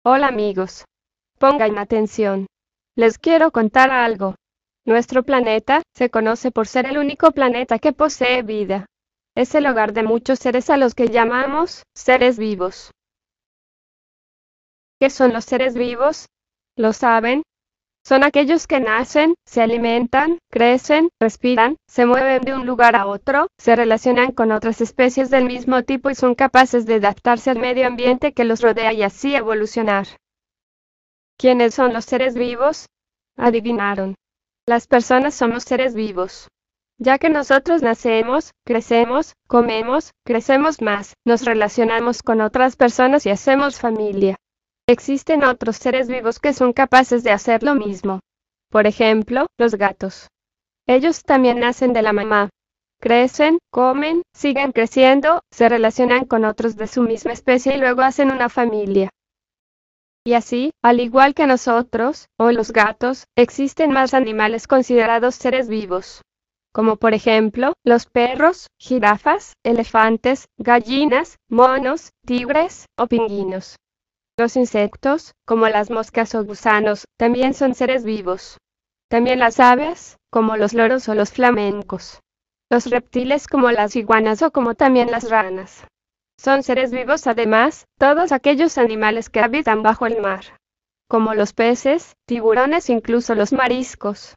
Hola amigos. Pongan atención. Les quiero contar algo. Nuestro planeta se conoce por ser el único planeta que posee vida. Es el hogar de muchos seres a los que llamamos seres vivos. ¿Qué son los seres vivos? ¿Lo saben? Son aquellos que nacen, se alimentan, crecen, respiran, se mueven de un lugar a otro, se relacionan con otras especies del mismo tipo y son capaces de adaptarse al medio ambiente que los rodea y así evolucionar. ¿Quiénes son los seres vivos? Adivinaron. Las personas somos seres vivos. Ya que nosotros nacemos, crecemos, comemos, crecemos más, nos relacionamos con otras personas y hacemos familia. Existen otros seres vivos que son capaces de hacer lo mismo. Por ejemplo, los gatos. Ellos también nacen de la mamá. Crecen, comen, siguen creciendo, se relacionan con otros de su misma especie y luego hacen una familia. Y así, al igual que nosotros, o los gatos, existen más animales considerados seres vivos. Como por ejemplo, los perros, jirafas, elefantes, gallinas, monos, tigres o pingüinos. Los insectos, como las moscas o gusanos, también son seres vivos. También las aves, como los loros o los flamencos. Los reptiles como las iguanas o como también las ranas. Son seres vivos además, todos aquellos animales que habitan bajo el mar. Como los peces, tiburones e incluso los mariscos.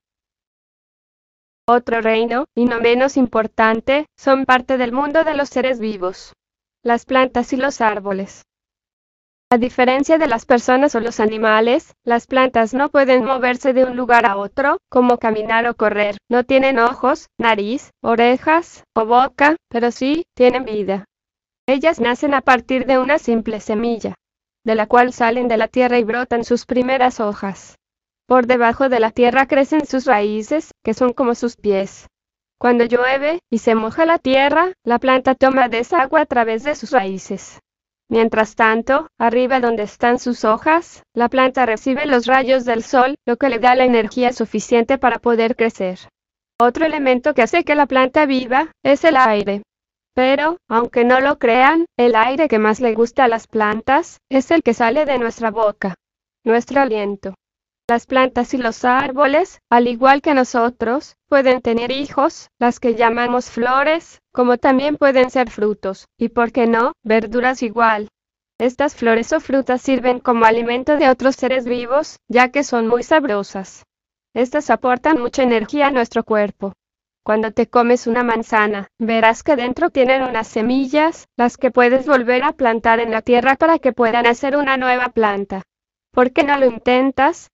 Otro reino, y no menos importante, son parte del mundo de los seres vivos. Las plantas y los árboles. A diferencia de las personas o los animales, las plantas no pueden moverse de un lugar a otro, como caminar o correr, no tienen ojos, nariz, orejas o boca, pero sí tienen vida. Ellas nacen a partir de una simple semilla, de la cual salen de la tierra y brotan sus primeras hojas. Por debajo de la tierra crecen sus raíces, que son como sus pies. Cuando llueve y se moja la tierra, la planta toma desagüe a través de sus raíces. Mientras tanto, arriba donde están sus hojas, la planta recibe los rayos del sol, lo que le da la energía suficiente para poder crecer. Otro elemento que hace que la planta viva es el aire. Pero, aunque no lo crean, el aire que más le gusta a las plantas es el que sale de nuestra boca, nuestro aliento. Las plantas y los árboles, al igual que nosotros, pueden tener hijos, las que llamamos flores, como también pueden ser frutos, y por qué no, verduras igual. Estas flores o frutas sirven como alimento de otros seres vivos, ya que son muy sabrosas. Estas aportan mucha energía a nuestro cuerpo. Cuando te comes una manzana, verás que dentro tienen unas semillas, las que puedes volver a plantar en la tierra para que puedan hacer una nueva planta. ¿Por qué no lo intentas?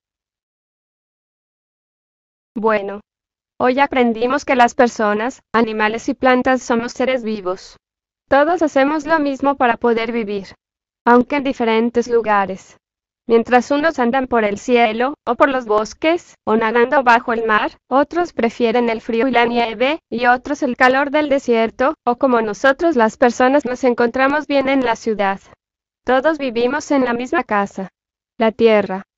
Bueno, hoy aprendimos que las personas, animales y plantas somos seres vivos. Todos hacemos lo mismo para poder vivir, aunque en diferentes lugares. Mientras unos andan por el cielo, o por los bosques, o nadando bajo el mar, otros prefieren el frío y la nieve, y otros el calor del desierto, o como nosotros las personas nos encontramos bien en la ciudad. Todos vivimos en la misma casa, la tierra.